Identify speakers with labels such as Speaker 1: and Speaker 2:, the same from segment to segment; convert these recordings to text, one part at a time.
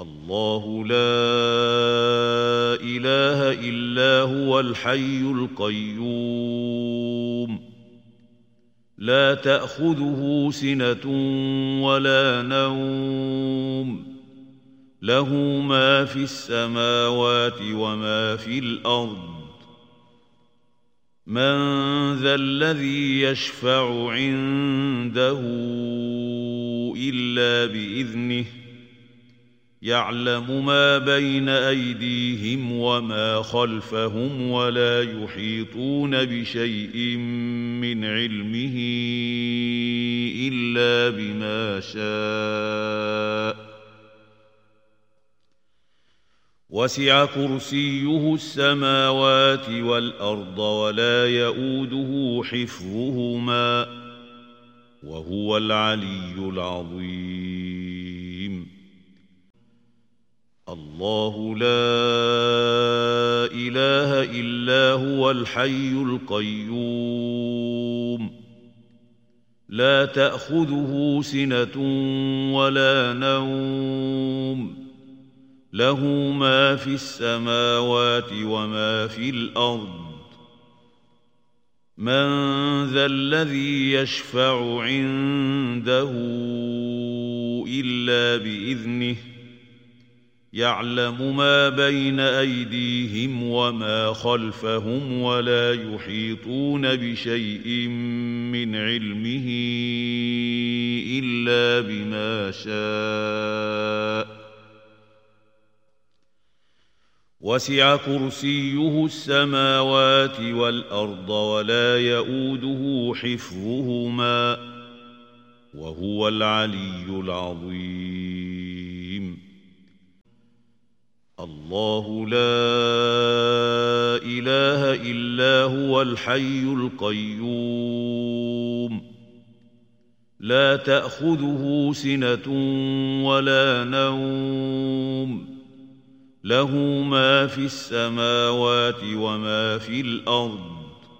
Speaker 1: الله لا إله إلا هو الحي القيوم لا تأخذه سنة ولا نوم له ما في السماوات وما في الأرض من ذا الذي يشفع عنده إلا بإذنه يعلم ما بين أيديهم وما خلفهم ولا يحيطون بشيء من علمه إلا بما شاء وسع كرسيه السماوات والأرض ولا يؤوده حفظهما وهو العلي العظيم الله لا إله إلا هو الحي القيوم لا تأخذه سنة ولا نوم له ما في السماوات وما في الأرض من ذا الذي يشفع عنده إلا بإذنه يعلم ما بين أيديهم وما خلفهم ولا يحيطون بشيء من علمه إلا بما شاء وسع كرسيه السماوات والأرض ولا يؤوده حفظهما وهو العلي العظيم الله لا إله إلا هو الحي القيوم لا تأخذه سنة ولا نوم له ما في السماوات وما في الأرض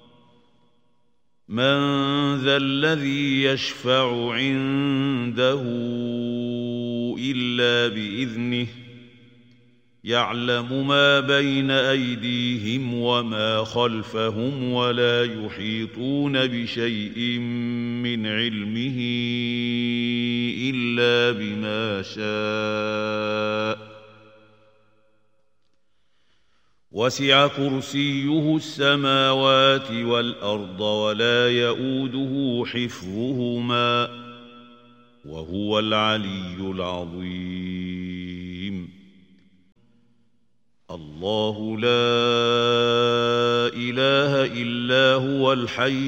Speaker 1: من ذا الذي يشفع عنده إلا بإذنه يعلم ما بين أيديهم وما خلفهم ولا يحيطون بشيء من علمه إلا بما شاء وسع كرسيه السماوات والأرض ولا يؤوده حفظهما وهو العلي العظيم الله لا إله إلا هو الحي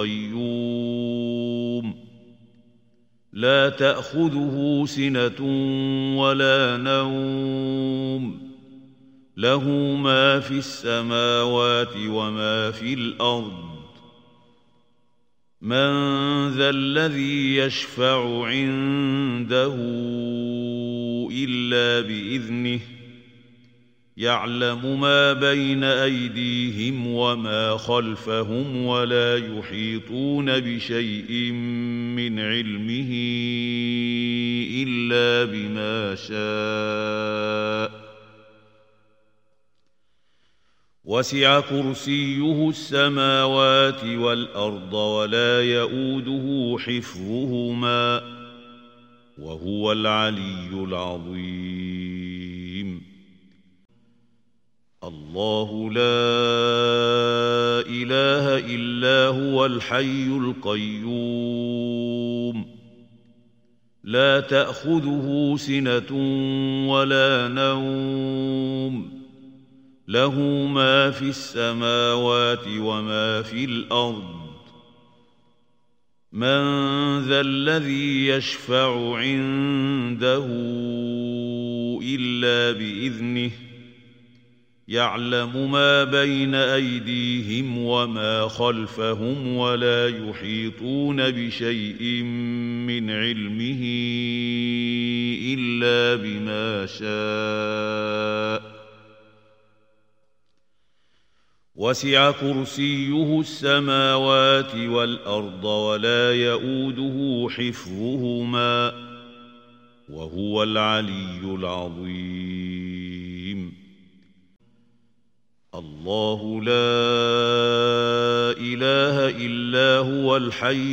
Speaker 1: القيوم لا تأخذه سنة ولا نوم له ما في السماوات وما في الأرض من ذا الذي يشفع عنده إلا بإذنه يعلم ما بين أيديهم وما خلفهم ولا يحيطون بشيء من علمه إلا بما شاء وسع كرسيه السماوات والأرض ولا يؤوده حفظهما وهو العلي العظيم الله لا إله إلا هو الحي القيوم لا تأخذه سنة ولا نوم له ما في السماوات وما في الأرض من ذا الذي يشفع عنده إلا بإذنه يعلم ما بين أيديهم وما خلفهم ولا يحيطون بشيء من علمه إلا بما شاء وسع كرسيه السماوات والأرض ولا يؤوده حفظهما وهو العلي العظيم. الله لا إله إلا هو الحي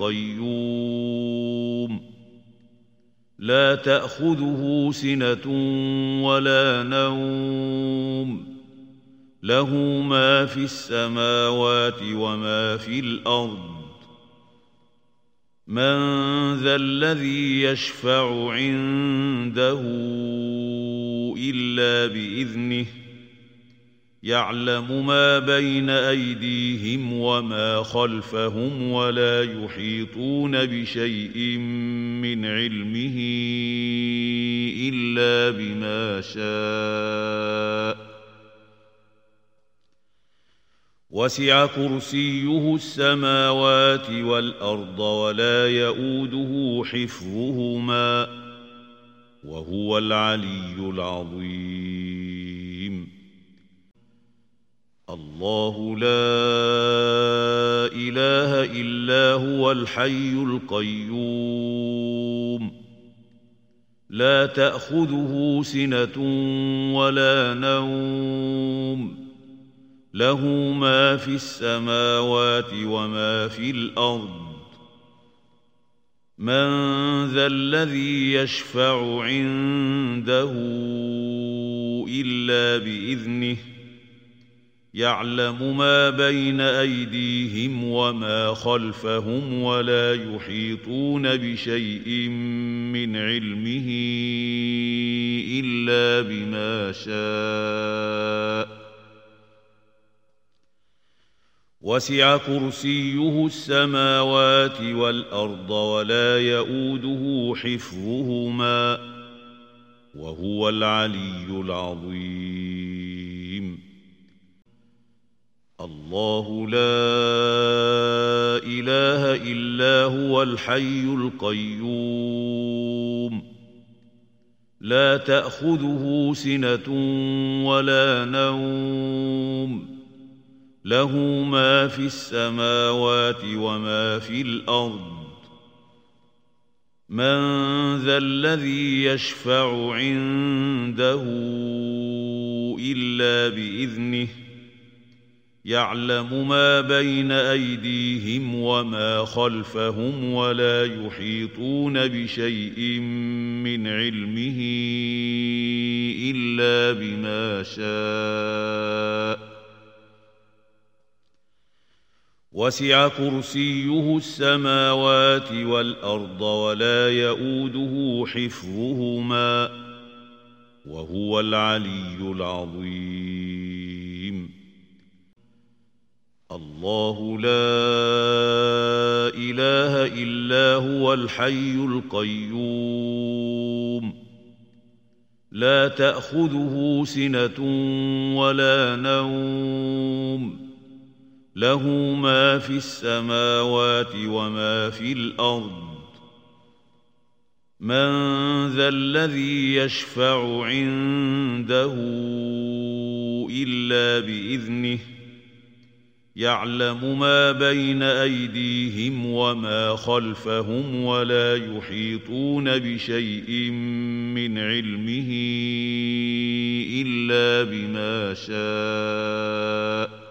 Speaker 1: القيوم لا تأخذه سنة ولا نوم له ما في السماوات وما في الأرض من ذا الذي يشفع عنده إلا بإذنه يعلم ما بين أيديهم وما خلفهم ولا يحيطون بشيء من علمه إلا بما شاء وسع كرسيه السماوات والأرض ولا يؤوده حفظهما وهو العلي العظيم. الله لا إله إلا هو الحي القيوم لا تأخذه سنة ولا نوم له ما في السماوات وما في الأرض من ذا الذي يشفع عنده إلا بإذنه يعلم ما بين أيديهم وما خلفهم ولا يحيطون بشيء من علمه إلا بما شاء وسع كرسيه السماوات والأرض ولا يؤوده حفظهما وهو العلي العظيم. الله لا إله إلا هو الحي القيوم لا تأخذه سنة ولا نوم له ما في السماوات وما في الأرض من ذا الذي يشفع عنده إلا بإذنه يعلم ما بين أيديهم وما خلفهم ولا يحيطون بشيء من علمه إلا بما شاء وسع كرسيه السماوات والأرض ولا يؤوده حفظهما وهو العلي العظيم. الله لا إله إلا هو الحي القيوم لا تأخذه سنة ولا نوم له ما في السماوات وما في الأرض من ذا الذي يشفع عنده إلا بإذنه يعلم ما بين أيديهم وما خلفهم ولا يحيطون بشيء من علمه إلا بما شاء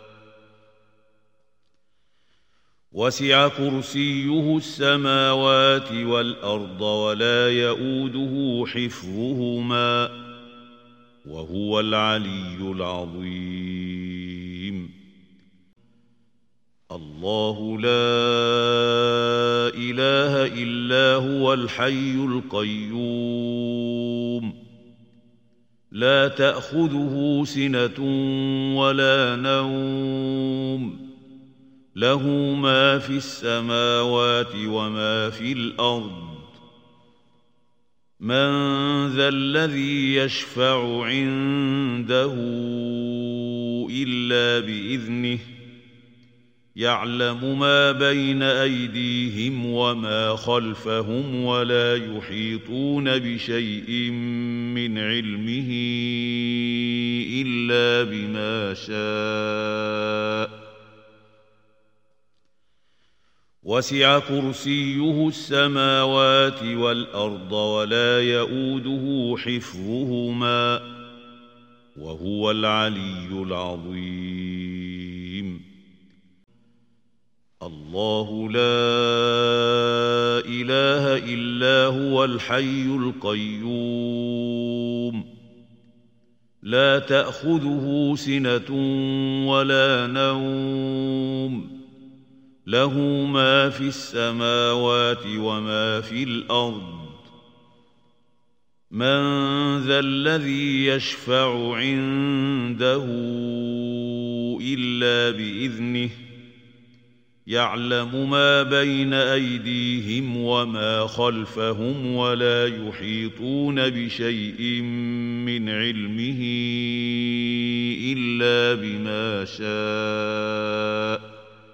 Speaker 1: وسع كرسيه السماوات والأرض ولا يؤوده حفظهما وهو العلي العظيم. الله لا إله إلا هو الحي القيوم لا تأخذه سنة ولا نوم له ما في السماوات وما في الأرض من ذا الذي يشفع عنده إلا بإذنه يعلم ما بين أيديهم وما خلفهم ولا يحيطون بشيء من علمه إلا بما شاء وسع كرسيه السماوات والأرض ولا يئوده حفظهما وهو العلي العظيم. الله لا إله إلا هو الحي القيوم لا تأخذه سنة ولا نوم له ما في السماوات وما في الأرض من ذا الذي يشفع عنده إلا بإذنه يعلم ما بين أيديهم وما خلفهم ولا يحيطون بشيء من علمه إلا بما شاء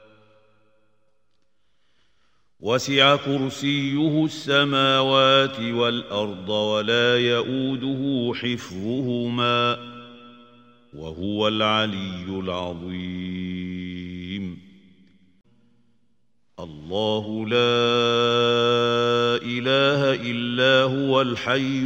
Speaker 1: وسع كرسيه السماوات والأرض ولا يئوده حفظهما وهو العلي العظيم. الله لا إله إلا هو الحي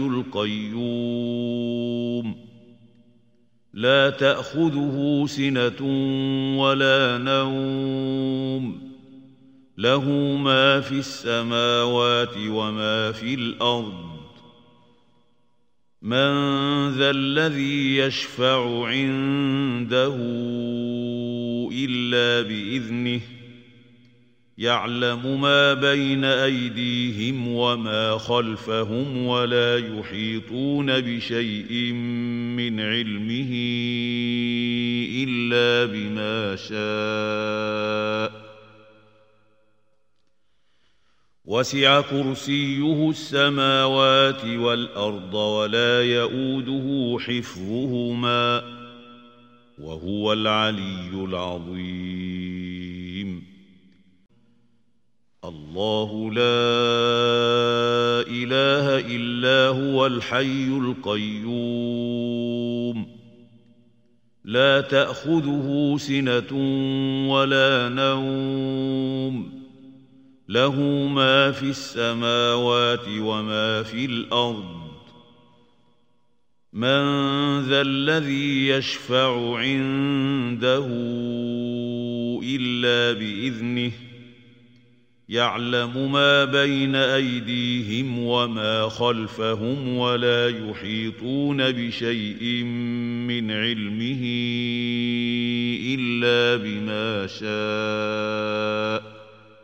Speaker 1: القيوم لا تأخذه سنة ولا نوم له ما في السماوات وما في الأرض من ذا الذي يشفع عنده إلا بإذنه يعلم ما بين أيديهم وما خلفهم ولا يحيطون بشيء من علمه إلا بما شاء وسع كرسيه السماوات والأرض ولا يئوده حفظهما وهو العلي العظيم. الله لا إله إلا هو الحي القيوم لا تأخذه سنة ولا نوم له ما في السماوات وما في الأرض من ذا الذي يشفع عنده إلا بإذنه يعلم ما بين أيديهم وما خلفهم ولا يحيطون بشيء من علمه إلا بما شاء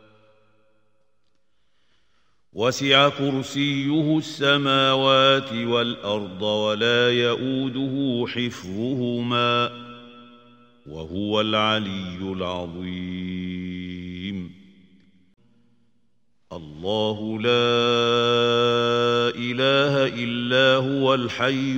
Speaker 1: وسع كرسيه السماوات والأرض ولا يئوده حفظهما وهو العلي العظيم. الله لا إله إلا هو الحي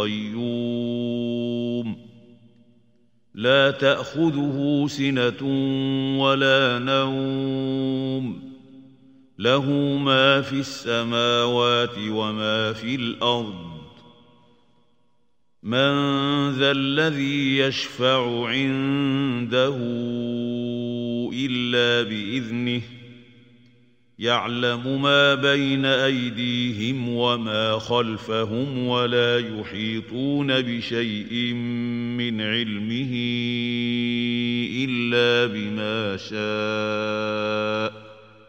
Speaker 1: القيوم لا تأخذه سنة ولا نوم له ما في السماوات وما في الأرض من ذا الذي يشفع عنده إلا بإذنه يعلم ما بين أيديهم وما خلفهم ولا يحيطون بشيء من علمه إلا بما شاء وسع كرسيه السماوات والأرض ولا يئوده حفظهما وهو العلي العظيم. الله لا إله إلا هو الحي القيوم لا تأخذه سنة ولا نوم له ما في السماوات وما في الأرض من ذا الذي يشفع عنده يعلم ما بين أيديهم وما خلفهم ولا يحيطون بشيء من علمه إلا بما شاء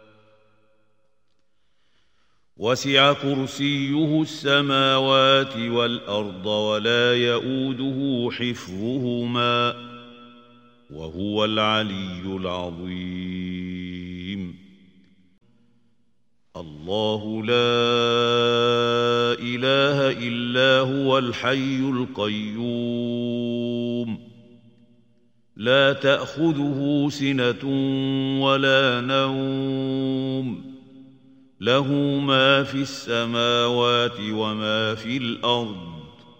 Speaker 1: وسع كرسيه السماوات والأرض ولا يئوده حفظهما وهو العلي العظيم. الله لا إله إلا هو الحي القيوم لا تأخذه سنة ولا نوم له ما في السماوات وما في الأرض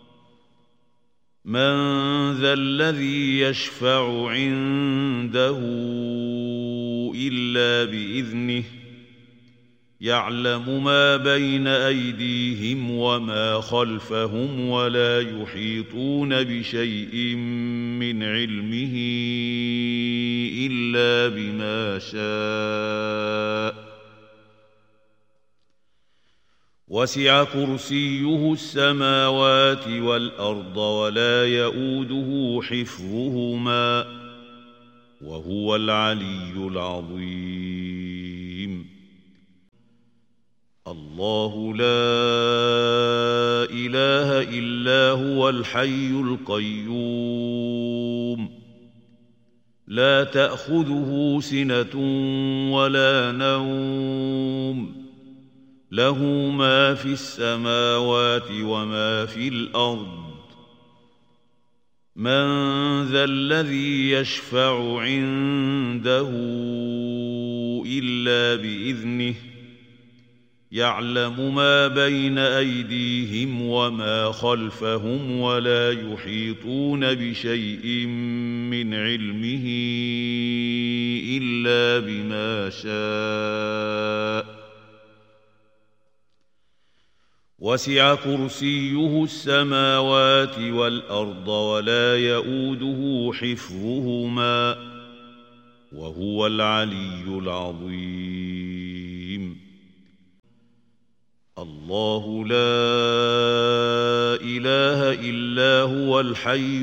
Speaker 1: من ذا الذي يشفع عنده إلا بإذنه يعلم ما بين أيديهم وما خلفهم ولا يحيطون بشيء من علمه إلا بما شاء وسع كرسيه السماوات والأرض ولا يؤوده حفظهما وهو العلي العظيم الله لا إله إلا هو الحي القيوم لا تأخذه سنة ولا نوم له ما في السماوات وما في الأرض من ذا الذي يشفع عنده إلا بإذنه يعلم ما بين أيديهم وما خلفهم ولا يحيطون بشيء من علمه إلا بما شاء وسع كرسيه السماوات والأرض ولا يؤوده حفظهما وهو العلي العظيم الله لا إله إلا هو الحي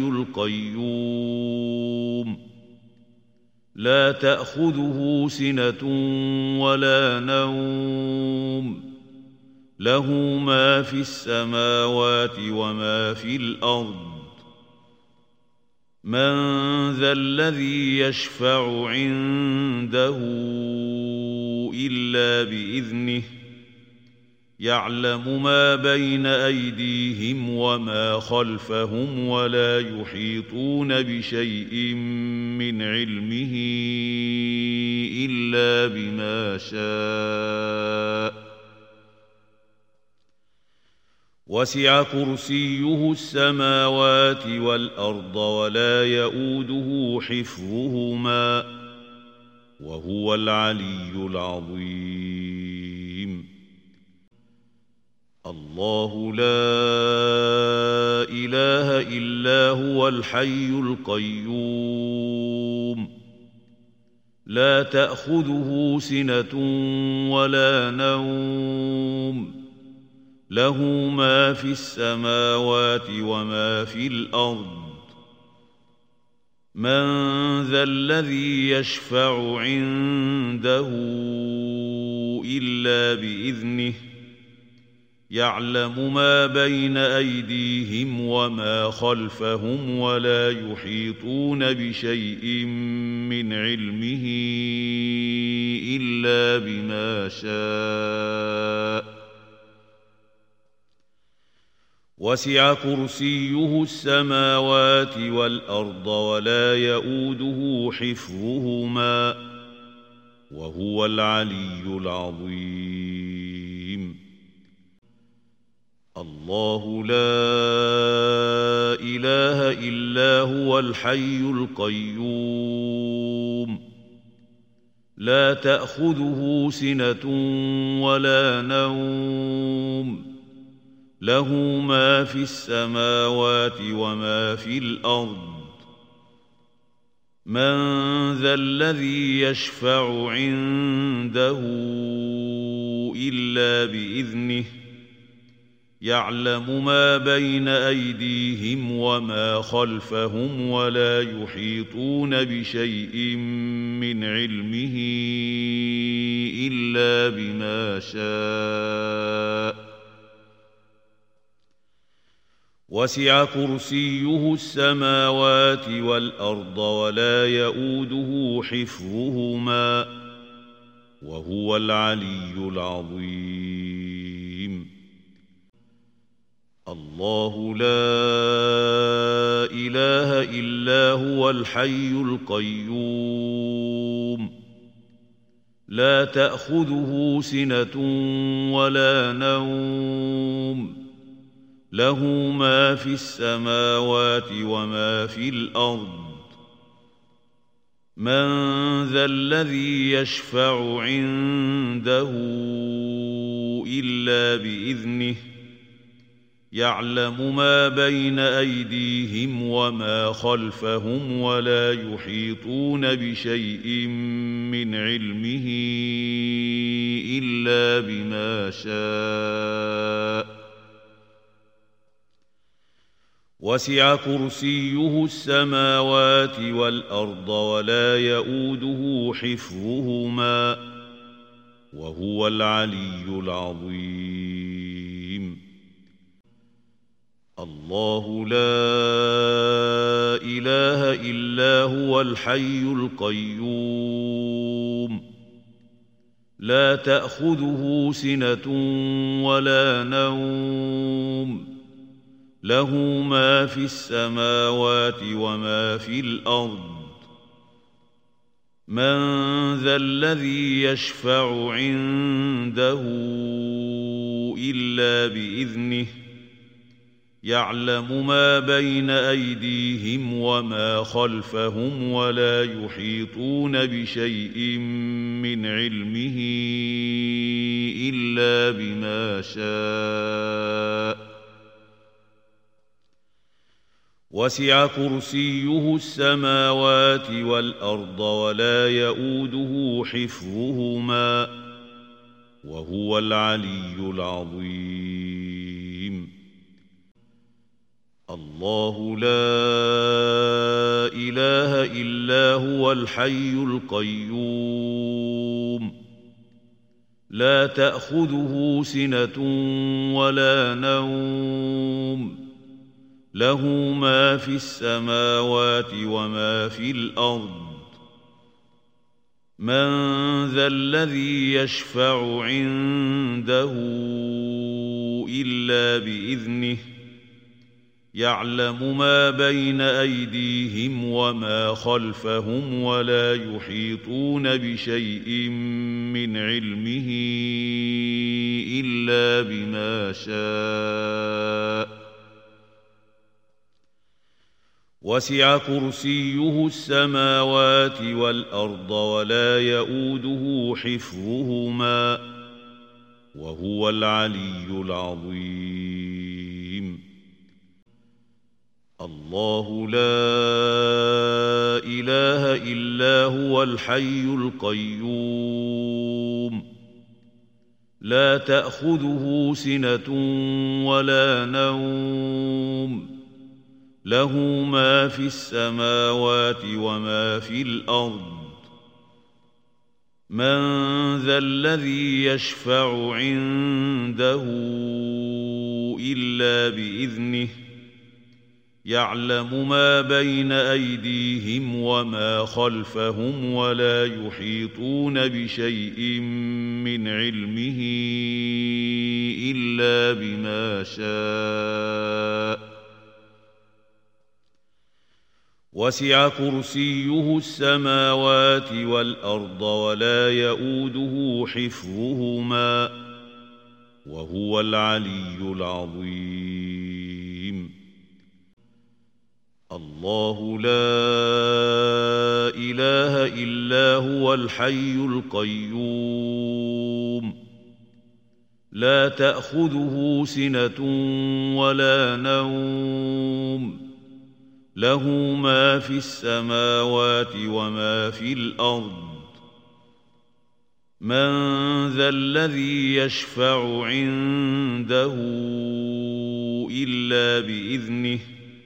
Speaker 1: القيوم لا تأخذه سنة ولا نوم له ما في السماوات وما في الأرض من ذا الذي يشفع عنده إلا بإذنه يعلم ما بين أيديهم وما خلفهم ولا يحيطون بشيء من علمه إلا بما شاء وسع كرسيه السماوات والأرض ولا يؤوده حفظهما وهو العلي العظيم الله لا إله إلا هو الحي القيوم لا تأخذه سنة ولا نوم له ما في السماوات وما في الأرض من ذا الذي يشفع عنده إلا بإذنه يعلم ما بين أيديهم وما خلفهم ولا يحيطون بشيء من علمه إلا بما شاء وسع كرسيه السماوات والأرض ولا يؤوده حفظهما وهو العلي العظيم الله لا إله إلا هو الحي القيوم لا تأخذه سنة ولا نوم له ما في السماوات وما في الأرض من ذا الذي يشفع عنده إلا بإذنه يعلم ما بين أيديهم وما خلفهم ولا يحيطون بشيء من علمه إلا بما شاء وسع كرسيه السماوات والأرض ولا يؤوده حفظهما وهو العلي العظيم الله لا إله إلا هو الحي القيوم لا تأخذه سنة ولا نوم له ما في السماوات وما في الأرض من ذا الذي يشفع عنده إلا بإذنه يعلم ما بين أيديهم وما خلفهم ولا يحيطون بشيء من علمه إلا بما شاء وسع كرسيه السماوات والأرض ولا يؤوده حفظهما وهو العلي العظيم الله لا إله إلا هو الحي القيوم لا تأخذه سنة ولا نوم له ما في السماوات وما في الأرض من ذا الذي يشفع عنده إلا بإذنه يعلم ما بين أيديهم وما خلفهم ولا يحيطون بشيء من علمه إلا بما شاء وسع كرسيه السماوات والأرض ولا يؤوده حفظهما وهو العلي العظيم الله لا إله إلا هو الحي القيوم لا تأخذه سنة ولا نوم له ما في السماوات وما في الأرض من ذا الذي يشفع عنده إلا بإذنه يعلم ما بين أيديهم وما خلفهم ولا يحيطون بشيء من علمه إلا بما شاء وسع كرسيه السماوات والأرض ولا يؤوده حفظهما وهو العلي العظيم الله لا إله إلا هو الحي القيوم لا تأخذه سنة ولا نوم له ما في السماوات وما في الأرض من ذا الذي يشفع عنده إلا بإذنه يعلم ما بين أيديهم وما خلفهم ولا يحيطون بشيء من علمه إلا بما شاء وسع كرسيه السماوات والأرض ولا يؤوده حفظهما وهو العلي العظيم الله لا إله إلا هو الحي القيوم لا تأخذه سنة ولا نوم له ما في السماوات وما في الأرض من ذا الذي يشفع عنده إلا بإذنه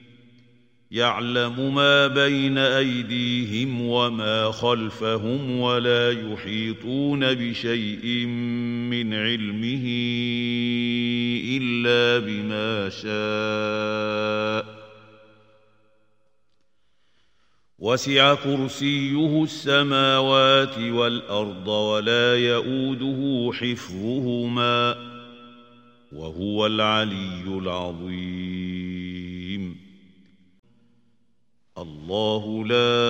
Speaker 1: يعلم ما بين أيديهم وما خلفهم ولا يحيطون بشيء من علمه إلا بما شاء وسع كرسيه السماوات والأرض ولا يؤوده حفظهما وهو العلي العظيم الله لا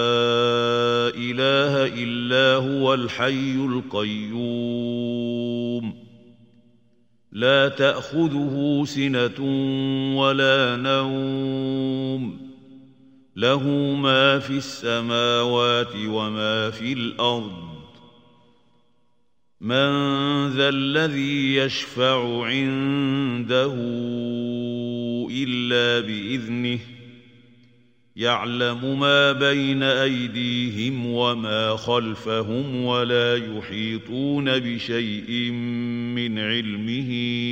Speaker 1: إله إلا هو الحي القيوم لا تأخذه سنة ولا نوم له ما في السماوات وما في الأرض من ذا الذي يشفع عنده إلا بإذنه يعلم ما بين أيديهم وما خلفهم ولا يحيطون بشيء من علمه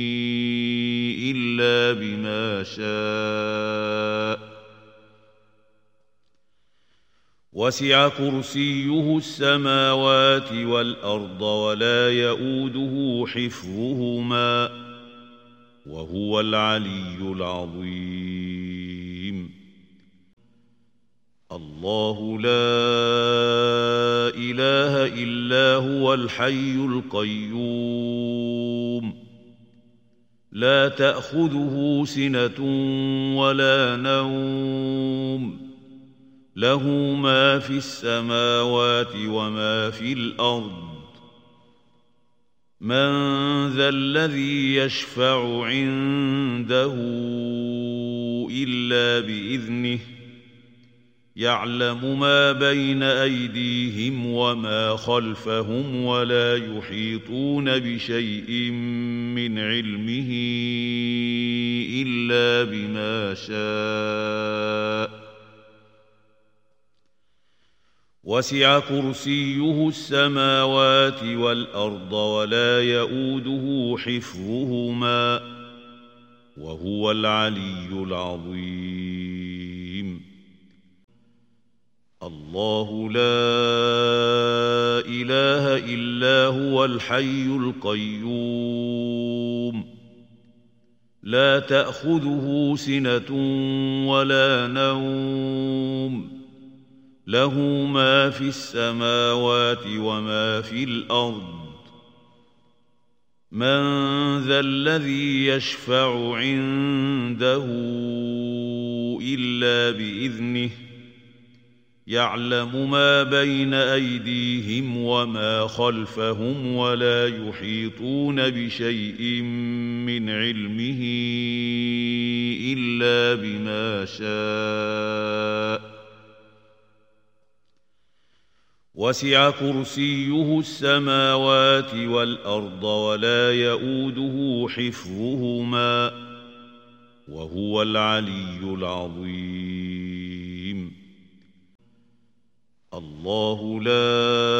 Speaker 1: إلا بما شاء وسع كرسيه السماوات والأرض ولا يئوده حفظهما وهو العلي العظيم الله لا إله إلا هو الحي القيوم لا تأخذه سنة ولا نوم له ما في السماوات وما في الأرض من ذا الذي يشفع عنده إلا بإذنه يعلم ما بين أيديهم وما خلفهم ولا يحيطون بشيء من علمه إلا بما شاء وسع كرسيه السماوات والأرض ولا يئوده حفظهما وهو العلي العظيم الله لا إله إلا هو الحي القيوم لا تأخذه سنة ولا نوم له ما في السماوات وما في الأرض من ذا الذي يشفع عنده إلا بإذنه يعلم ما بين أيديهم وما خلفهم ولا يحيطون بشيء من علمه إلا بما شاء وسع كرسيه السماوات والأرض ولا يئوده حفظهما وهو العلي العظيم الله لا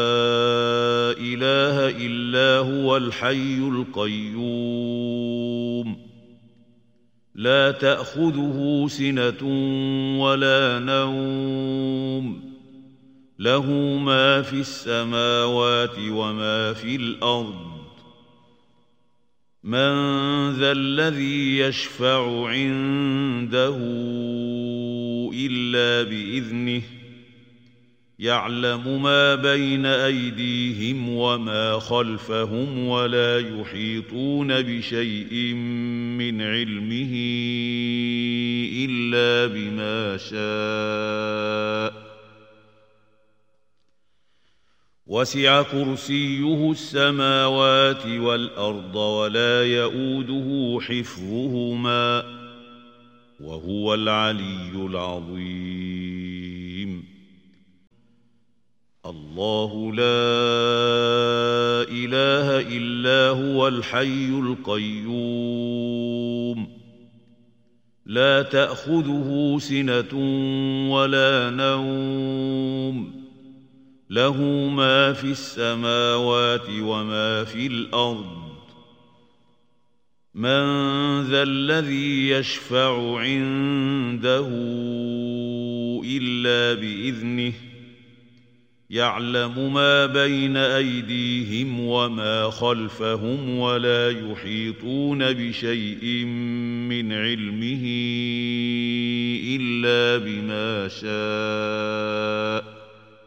Speaker 1: إله إلا هو الحي القيوم لا تأخذه سنة ولا نوم له ما في السماوات وما في الأرض من ذا الذي يشفع عنده إلا بإذنه يعلم ما بين أيديهم وما خلفهم ولا يحيطون بشيء من علمه إلا بما شاء وسع كرسيه السماوات والأرض ولا يئوده حفظهما وهو العلي العظيم الله لا إله إلا هو الحي القيوم لا تأخذه سنة ولا نوم له ما في السماوات وما في الأرض من ذا الذي يشفع عنده إلا بإذنه يعلم ما بين أيديهم وما خلفهم ولا يحيطون بشيء من علمه إلا بما شاء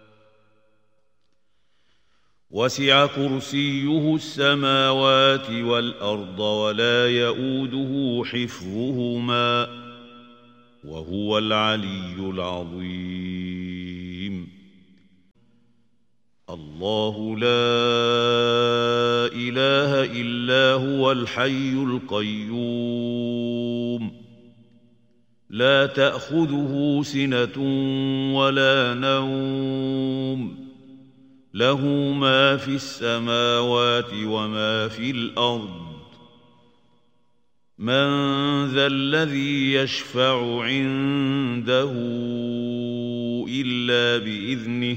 Speaker 1: وسع كرسيه السماوات والأرض ولا يئوده حفظهما وهو العلي العظيم الله لا إله إلا هو الحي القيوم لا تأخذه سنة ولا نوم له ما في السماوات وما في الأرض من ذا الذي يشفع عنده إلا بإذنه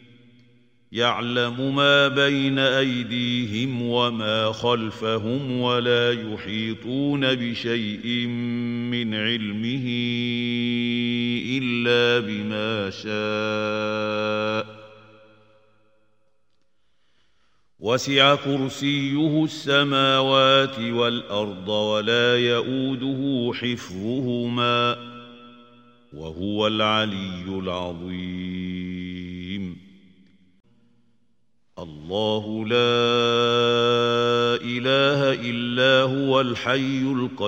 Speaker 1: يعلم ما بين أيديهم وما خلفهم ولا يحيطون بشيء من علمه إلا بما شاء وسع كرسيه السماوات والأرض ولا يؤوده حفظهما وهو العلي العظيم الله لا إله إلا هو الحي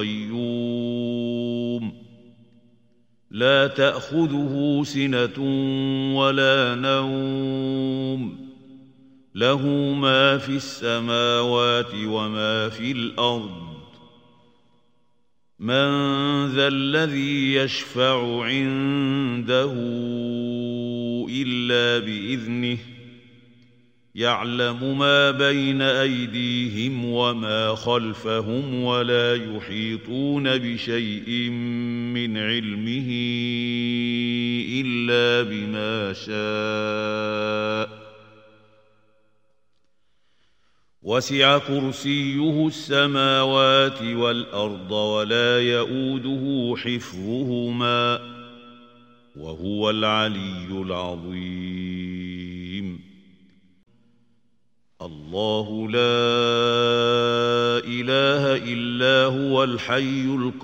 Speaker 1: القيوم لا تأخذه سنة ولا نوم له ما في السماوات وما في الأرض من ذا الذي يشفع عنده إلا بإذنه يعلم ما بين أيديهم وما خلفهم ولا يحيطون بشيء من علمه إلا بما شاء وسع كرسيه السماوات والأرض ولا يؤوده حفظهما وهو العلي العظيم الله لا إله إلا هو الحي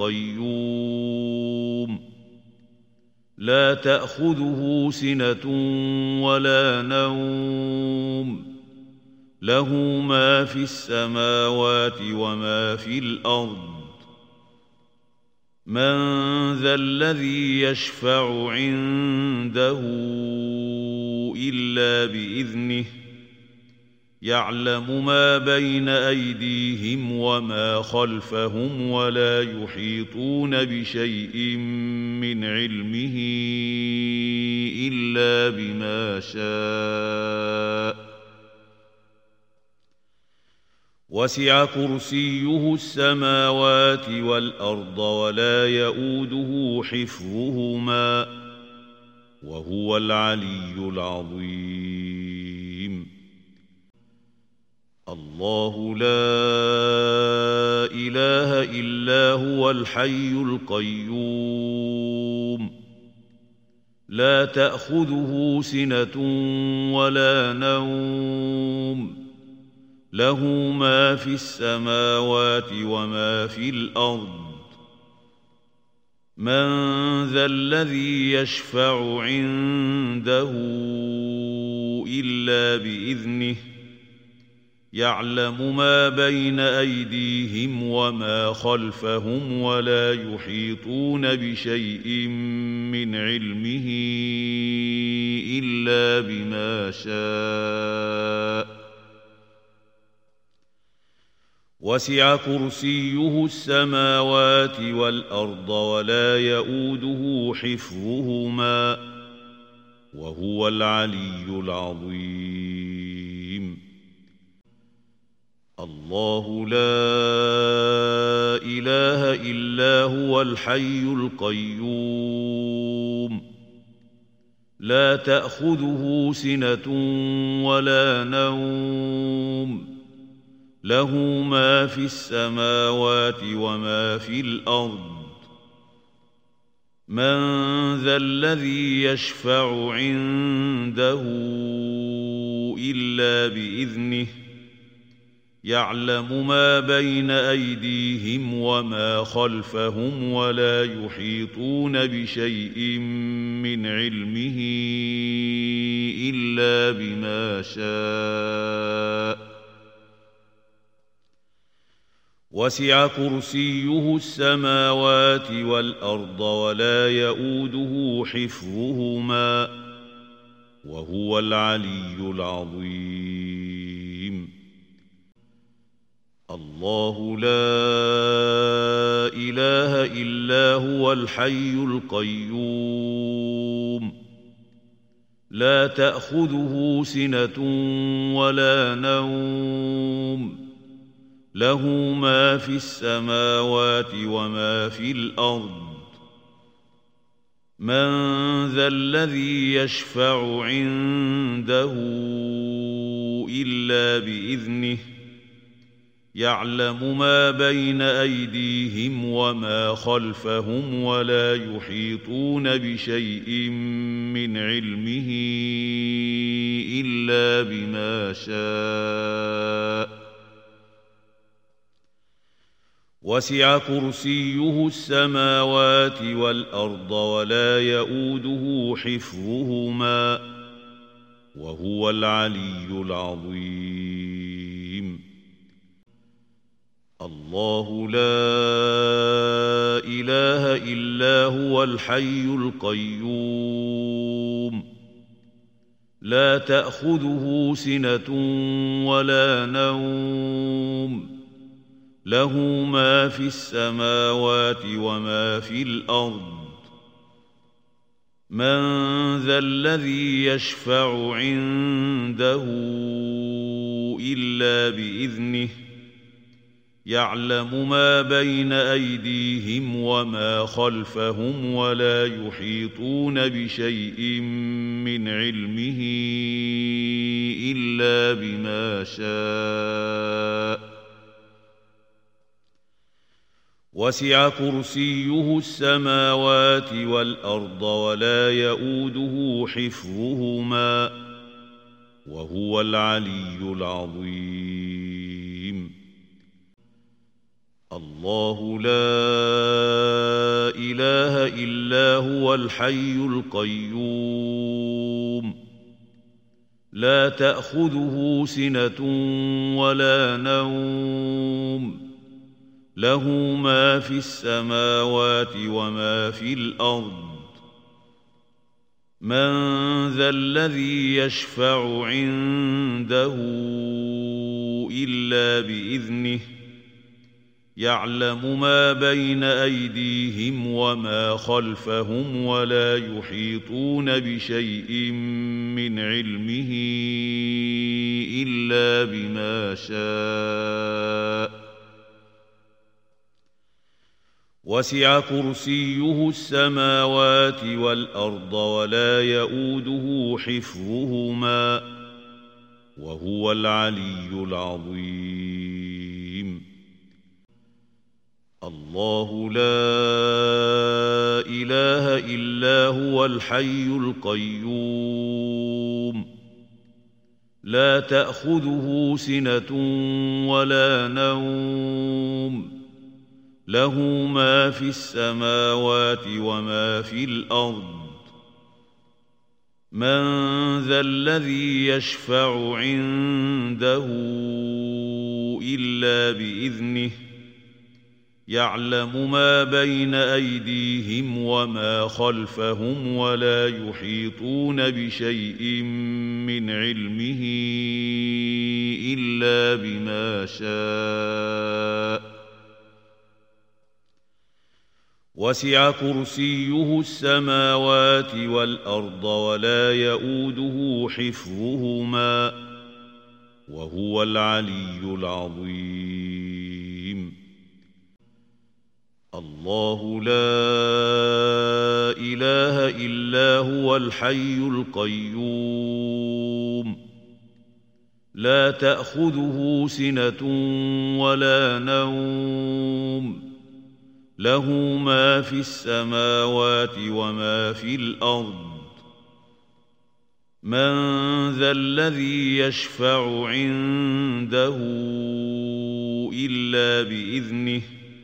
Speaker 1: القيوم لا تأخذه سنة ولا نوم له ما في السماوات وما في الأرض من ذا الذي يشفع عنده إلا بإذنه يعلم ما بين أيديهم وما خلفهم ولا يحيطون بشيء من علمه إلا بما شاء وسع كرسيه السماوات والأرض ولا يؤوده حفظهما وهو العلي العظيم الله لا إله إلا هو الحي القيوم لا تأخذه سنة ولا نوم له ما في السماوات وما في الأرض من ذا الذي يشفع عنده إلا بإذنه يعلم ما بين أيديهم وما خلفهم ولا يحيطون بشيء من علمه إلا بما شاء وسع كرسيه السماوات والأرض ولا يؤوده حفظهما وهو العلي العظيم الله لا إله إلا هو الحي القيوم لا تأخذه سنة ولا نوم له ما في السماوات وما في الأرض من ذا الذي يشفع عنده إلا بإذنه يعلم ما بين أيديهم وما خلفهم ولا يحيطون بشيء من علمه إلا بما شاء وسع كرسيه السماوات والأرض ولا يؤوده حفظهما وهو العلي العظيم الله لا إله إلا هو الحي القيوم لا تأخذه سنة ولا نوم له ما في السماوات وما في الأرض من ذا الذي يشفع عنده إلا بإذنه يعلم ما بين أيديهم وما خلفهم ولا يحيطون بشيء من علمه إلا بما شاء وسع كرسيه السماوات والأرض ولا يؤوده حفظهما وهو العلي العظيم الله لا إله إلا هو الحي القيوم لا تأخذه سنة ولا نوم له ما في السماوات وما في الأرض من ذا الذي يشفع عنده إلا بإذنه يعلم ما بين أيديهم وما خلفهم ولا يحيطون بشيء من علمه إلا بما شاء وسع كرسيه السماوات والأرض ولا يؤوده حفظهما وهو العلي العظيم الله لا إله إلا هو الحي القيوم لا تأخذه سنة ولا نوم له ما في السماوات وما في الأرض من ذا الذي يشفع عنده إلا بإذنه يعلم ما بين أيديهم وما خلفهم ولا يحيطون بشيء من علمه إلا بما شاء وسع كرسيه السماوات والأرض ولا يؤوده حفظهما وهو العلي العظيم الله لا إله إلا هو الحي القيوم لا تأخذه سنة ولا نوم له ما في السماوات وما في الأرض من ذا الذي يشفع عنده إلا بإذنه يعلم ما بين أيديهم وما خلفهم ولا يحيطون بشيء من علمه إلا بما شاء وسع كرسيه السماوات والأرض ولا يؤوده حفظهما وهو العلي العظيم الله لا إله إلا هو الحي القيوم لا تأخذه سنة ولا نوم له ما في السماوات وما في الأرض من ذا الذي يشفع عنده إلا بإذنه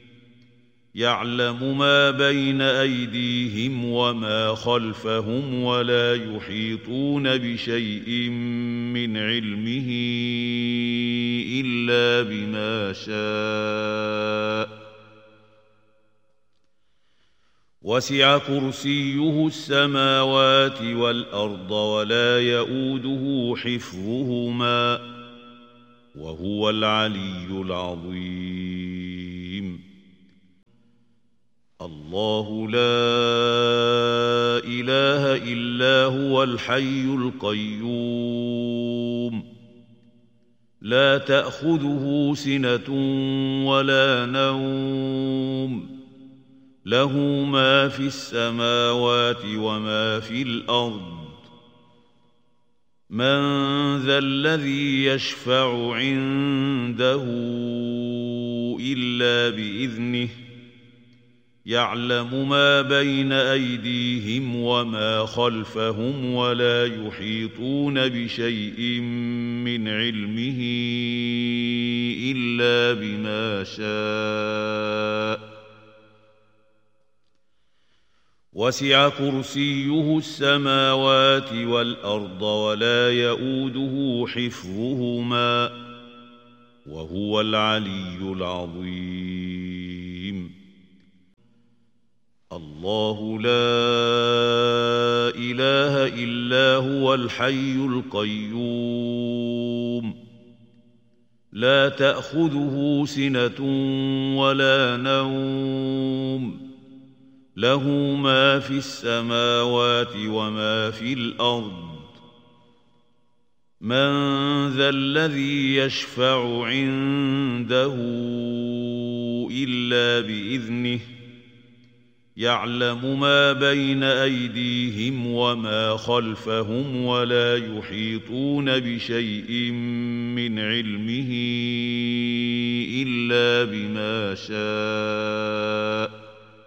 Speaker 1: يعلم ما بين أيديهم وما خلفهم ولا يحيطون بشيء من علمه إلا بما شاء وسع كرسيه السماوات والأرض ولا يؤوده حفظهما وهو العلي العظيم الله لا إله إلا إلا هو الحي القيوم لا تأخذه سنة ولا نوم له ما في السماوات وما في الأرض من ذا الذي يشفع عنده إلا بإذنه يعلم ما بين أيديهم وما خلفهم ولا يحيطون بشيء من علمه إلا بما شاء وسع كرسيه السماوات والأرض ولا يؤوده حفظهما وهو العلي العظيم الله لا إله إلا هو الحي القيوم لا تأخذه سنة ولا نوم له ما في السماوات وما في الأرض من ذا الذي يشفع عنده إلا بإذنه يعلم ما بين أيديهم وما خلفهم ولا يحيطون بشيء من علمه إلا بما شاء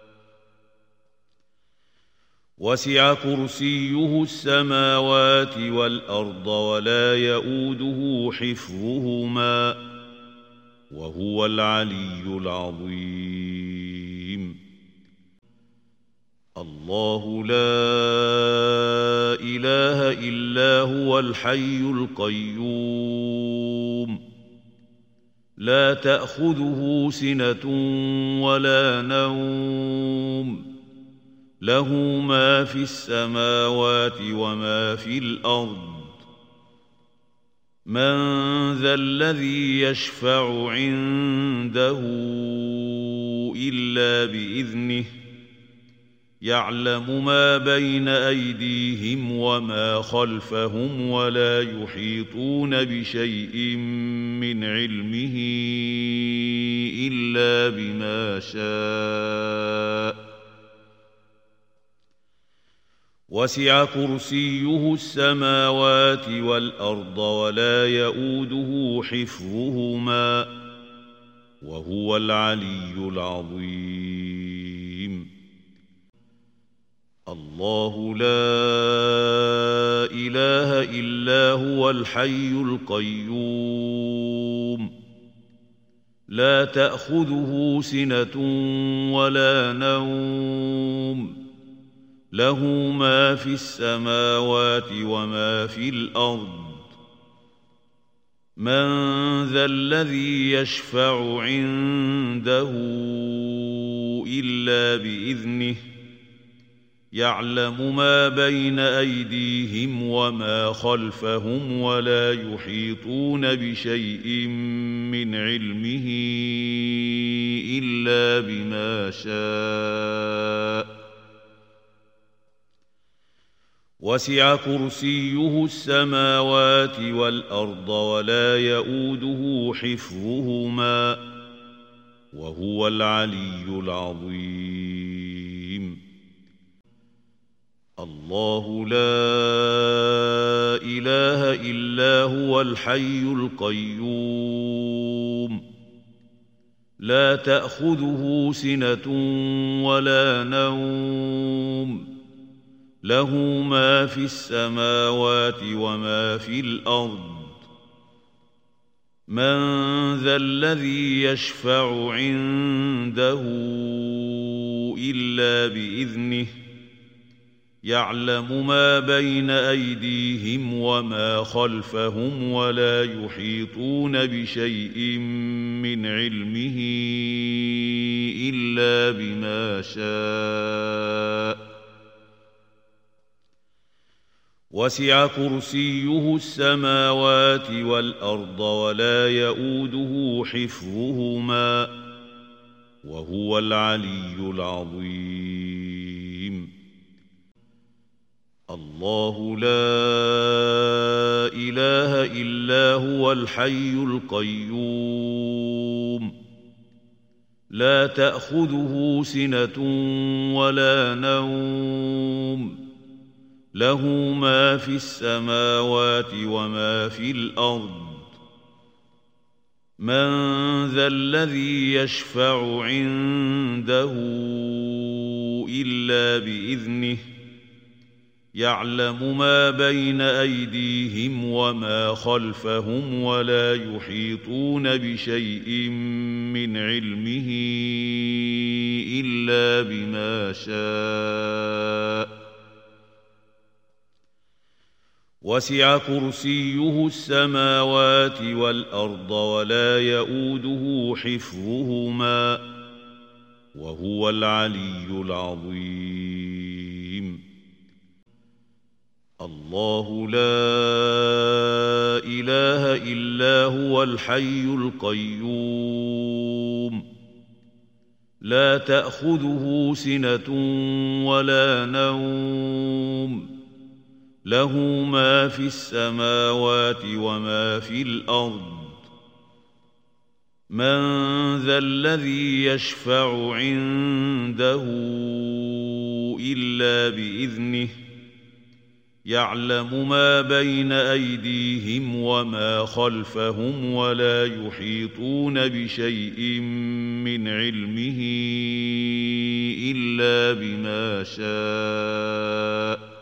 Speaker 1: وسع كرسيه السماوات والأرض ولا يؤوده حفظهما وهو العلي العظيم الله لا إله إلا هو الحي القيوم لا تأخذه سنة ولا نوم له ما في السماوات وما في الأرض من ذا الذي يشفع عنده إلا بإذنه يعلم ما بين أيديهم وما خلفهم ولا يحيطون بشيء من علمه إلا بما شاء وسع كرسيه السماوات والأرض ولا يؤوده حفظهما وهو العلي العظيم الله لا إله إلا هو الحي القيوم لا تأخذه سنة ولا نوم له ما في السماوات وما في الأرض من ذا الذي يشفع عنده إلا بإذنه يعلم ما بين أيديهم وما خلفهم ولا يحيطون بشيء من علمه إلا بما شاء وسع كرسيه السماوات والأرض ولا يؤوده حفظهما وهو العلي العظيم الله لا إله إلا هو الحي القيوم لا تأخذه سنة ولا نوم له ما في السماوات وما في الأرض من ذا الذي يشفع عنده إلا بإذنه يعلم ما بين أيديهم وما خلفهم ولا يحيطون بشيء من علمه إلا بما شاء وسع كرسيه السماوات والأرض ولا يؤوده حفظهما وهو العلي العظيم الله الله لا إله إلا هو الحي القيوم لا تأخذه سنة ولا نوم له ما في السماوات وما في الأرض من ذا الذي يشفع عنده إلا بإذنه يعلم ما بين أيديهم وما خلفهم ولا يحيطون بشيء من علمه إلا بما شاء وسع كرسيه السماوات والأرض ولا يؤوده حفظهما وهو العلي العظيم الله لا إله إلا هو الحي القيوم لا تأخذه سنة ولا نوم له ما في السماوات وما في الأرض من ذا الذي يشفع عنده إلا بإذنه يعلم ما بين أيديهم وما خلفهم ولا يحيطون بشيء من علمه إلا بما شاء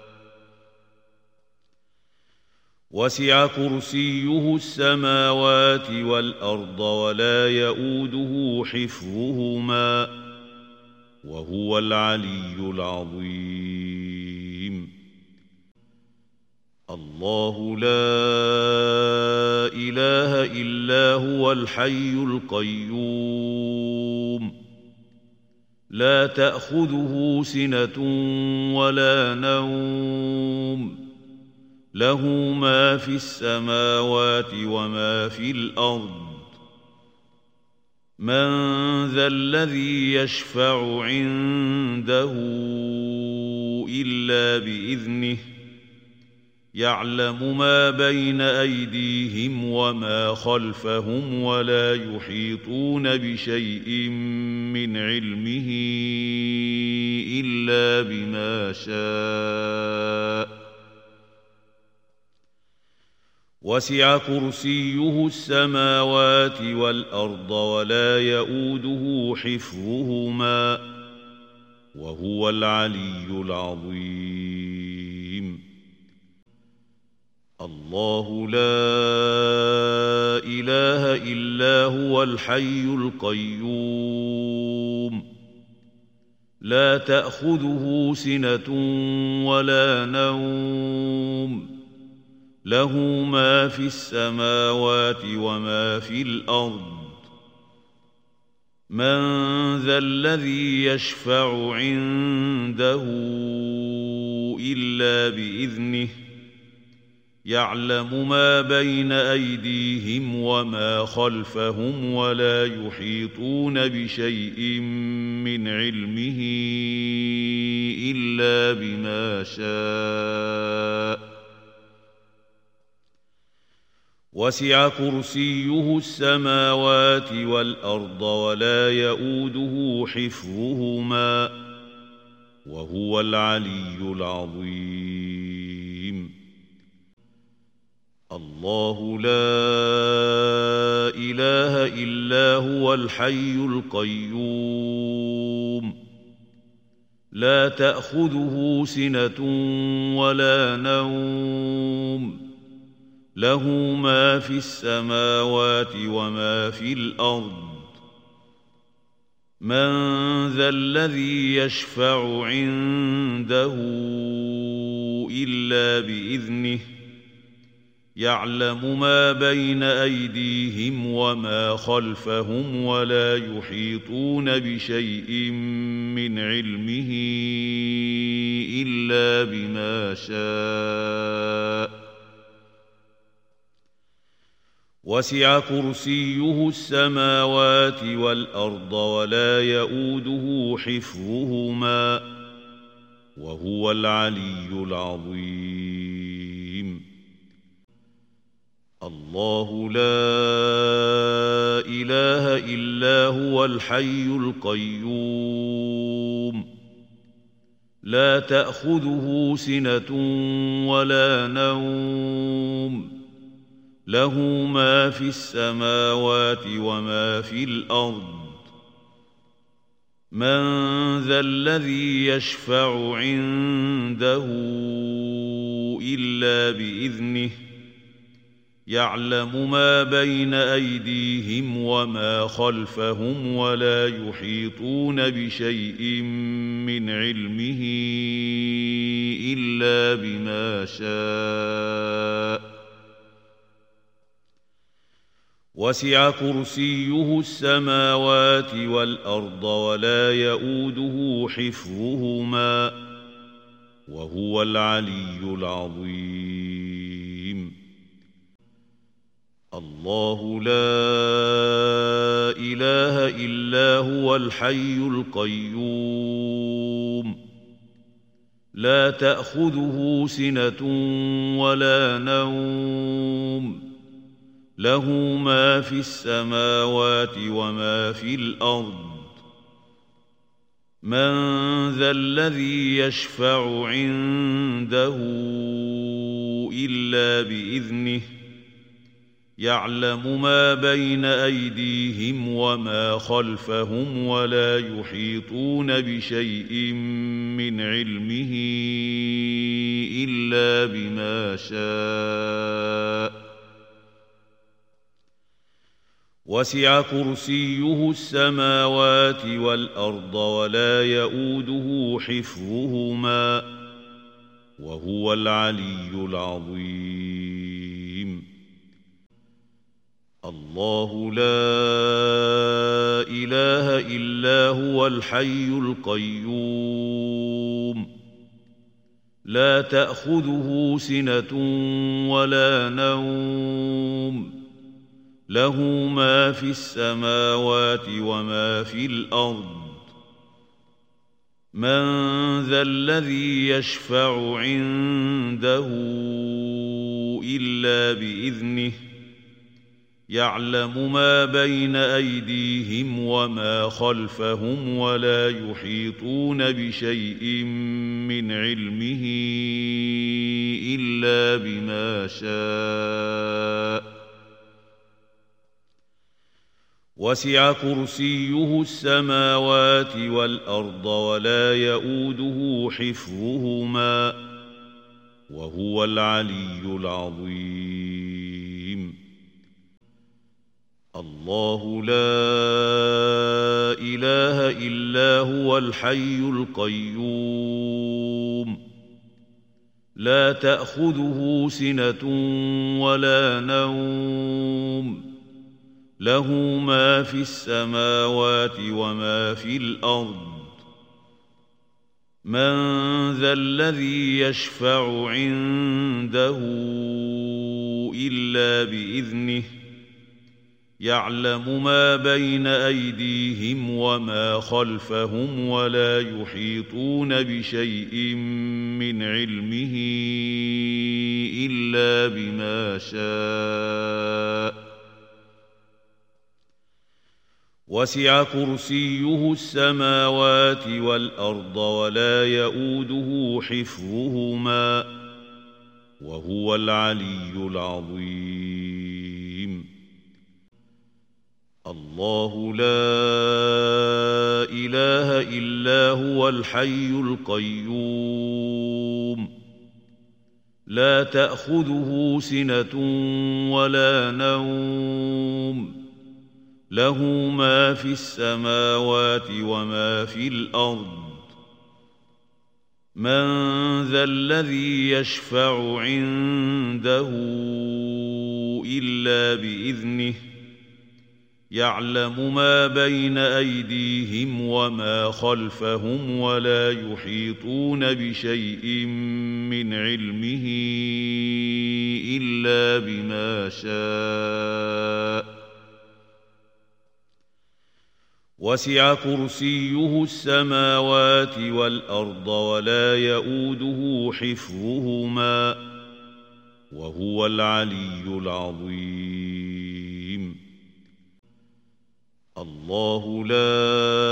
Speaker 1: وسع كرسيه السماوات والأرض ولا يؤوده حفظهما وهو العلي العظيم الله لا إله إلا هو الحي القيوم لا تأخذه سنة ولا نوم له ما في السماوات وما في الأرض من ذا الذي يشفع عنده إلا بإذنه يعلم ما بين أيديهم وما خلفهم ولا يحيطون بشيء من علمه إلا بما شاء وسع كرسيه السماوات والأرض ولا يؤوده حفظهما وهو العلي العظيم الله لا إله إلا هو الحي القيوم لا تأخذه سنة ولا نوم له ما في السماوات وما في الأرض من ذا الذي يشفع عنده إلا بإذنه يعلم ما بين أيديهم وما خلفهم ولا يحيطون بشيء من علمه إلا بما شاء وسع كرسيه السماوات والأرض ولا يؤوده حفظهما وهو العلي العظيم الله لا إله إلا هو الحي القيوم لا تأخذه سنة ولا نوم له ما في السماوات وما في الأرض من ذا الذي يشفع عنده إلا بإذنه يعلم ما بين أيديهم وما خلفهم ولا يحيطون بشيء من علمه إلا بما شاء وسع كرسيه السماوات والأرض ولا يؤوده حفظهما وهو العلي العظيم الله لا إله إلا هو الحي القيوم لا تأخذه سنة ولا نوم له ما في السماوات وما في الأرض من ذا الذي يشفع عنده إلا بإذنه يعلم ما بين أيديهم وما خلفهم ولا يحيطون بشيء من علمه إلا بما شاء وسع كرسيه السماوات والأرض ولا يؤوده حفظهما وهو العلي العظيم الله لا إله إلا هو الحي القيوم لا تأخذه سنة ولا نوم له ما في السماوات وما في الأرض من ذا الذي يشفع عنده إلا بإذنه يعلم ما بين أيديهم وما خلفهم ولا يحيطون بشيء من علمه إلا بما شاء وسع كرسيه السماوات والأرض ولا يؤوده حفظهما وهو العلي العظيم الله لا إله إلا هو الحي القيوم لا تأخذه سنة ولا نوم له ما في السماوات وما في الأرض من ذا الذي يشفع عنده إلا بإذنه يعلم ما بين أيديهم وما خلفهم ولا يحيطون بشيء من علمه إلا بما شاء وسع كرسيه السماوات والأرض ولا يؤوده حفظهما وهو العلي العظيم الله لا إله إلا هو الحي القيوم لا تأخذه سنة ولا نوم له ما في السماوات وما في الأرض من ذا الذي يشفع عنده إلا بإذنه يعلم ما بين أيديهم وما خلفهم ولا يحيطون بشيء من علمه إلا بما شاء وسع كرسيه السماوات والأرض ولا يؤوده حفظهما وهو العلي العظيم الله لا إله إلا هو الحي القيوم لا تأخذه سنة ولا نوم له ما في السماوات وما في الأرض من ذا الذي يشفع عنده إلا بإذنه يعلم ما بين أيديهم وما خلفهم ولا يحيطون بشيء من علمه إلا بما شاء وسع كرسيه السماوات والأرض ولا يؤوده حفظهما وهو العلي العظيم. الله لا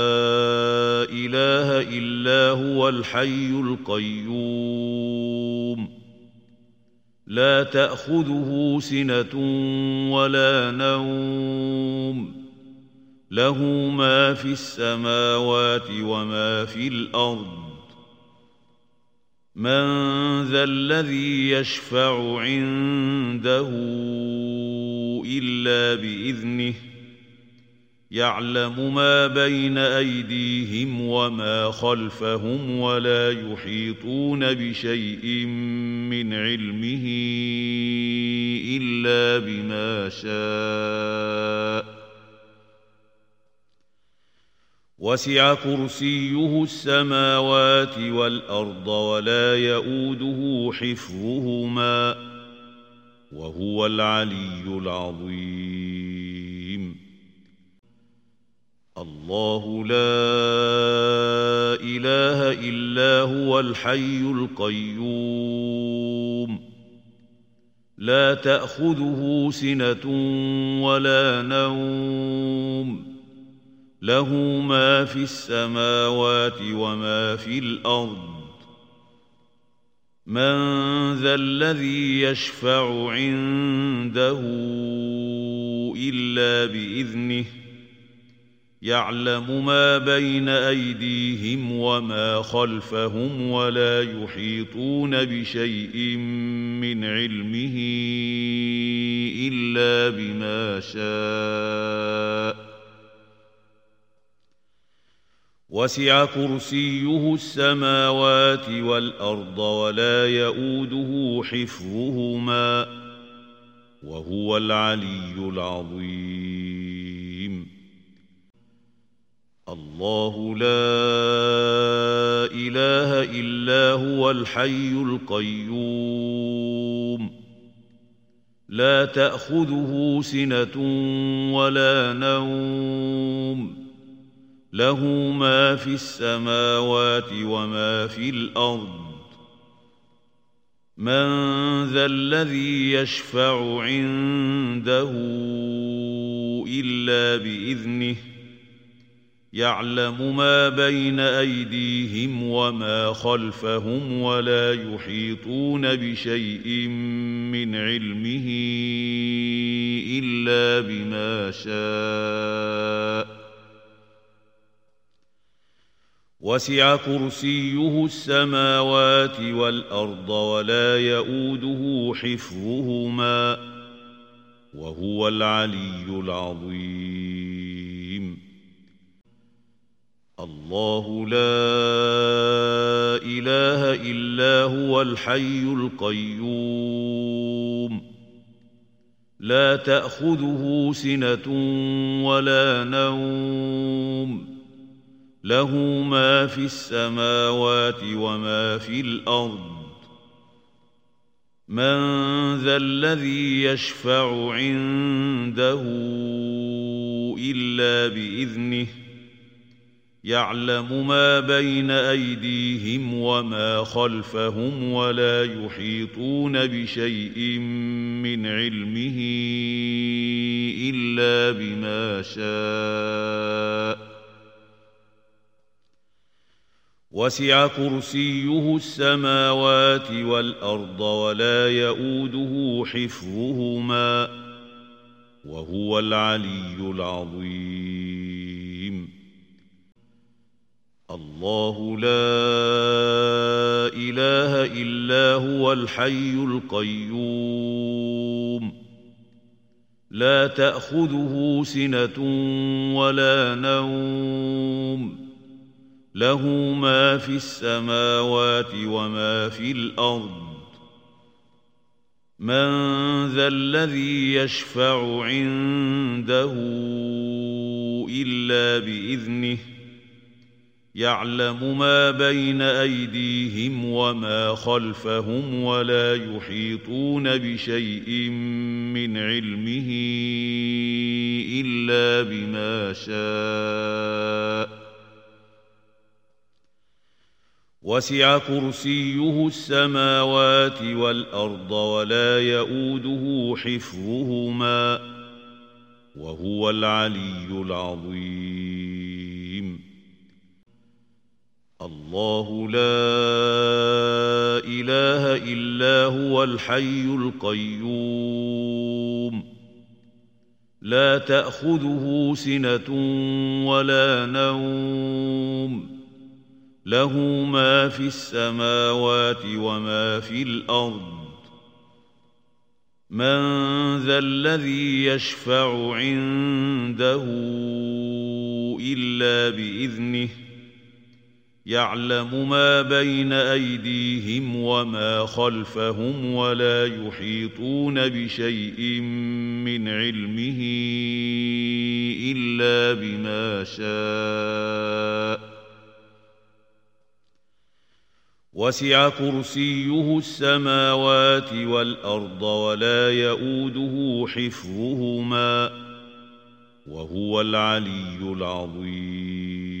Speaker 1: إله إلا هو الحي القيوم لا تأخذه سنة ولا نوم له ما في السماوات وما في الأرض من ذا الذي يشفع عنده إلا بإذنه يعلم ما بين أيديهم وما خلفهم ولا يحيطون بشيء من علمه إلا بما شاء وسع كرسيه السماوات والأرض ولا يؤوده حفظهما وهو العلي العظيم. الله لا إله إلا هو الحي القيوم لا تأخذه سنة ولا نوم له ما في السماوات وما في الأرض من ذا الذي يشفع عنده إلا بإذنه يعلم ما بين أيديهم وما خلفهم ولا يحيطون بشيء من علمه إلا بما شاء وسع كرسيه السماوات والأرض ولا يؤوده حفظهما وهو العلي العظيم. الله لا إله إلا هو الحي القيوم لا تأخذه سنة ولا نوم له ما في السماوات وما في الأرض من ذا الذي يشفع عنده إلا بإذنه يعلم ما بين أيديهم وما خلفهم ولا يحيطون بشيء من علمه إلا بما شاء وسع كرسيه السماوات والأرض ولا يؤوده حفظهما وهو العلي العظيم. الله لا إله إلا هو الحي القيوم لا تأخذه سنة ولا نوم له ما في السماوات وما في الأرض من ذا الذي يشفع عنده إلا بإذنه يعلم ما بين أيديهم وما خلفهم ولا يحيطون بشيء من علمه إلا بما شاء وسع كرسيه السماوات والأرض ولا يؤوده حفظهما وهو العلي العظيم. الله لا إله إلا هو الحي القيوم لا تأخذه سنة ولا نوم له ما في السماوات وما في الأرض من ذا الذي يشفع عنده إلا بإذنه يعلم ما بين أيديهم وما خلفهم ولا يحيطون بشيء من علمه إلا بما شاء وسع كرسيه السماوات والأرض ولا يئوده حفظهما وهو العلي العظيم الله لا إله إلا هو الحي القيوم لا تأخذه سنة ولا نوم له ما في السماوات وما في الأرض من ذا الذي يشفع عنده إلا بإذنه يعلم ما بين أيديهم وما خلفهم ولا يحيطون بشيء من علمه إلا بما شاء وسع كرسيه السماوات والأرض ولا يئوده حفظهما وهو العلي العظيم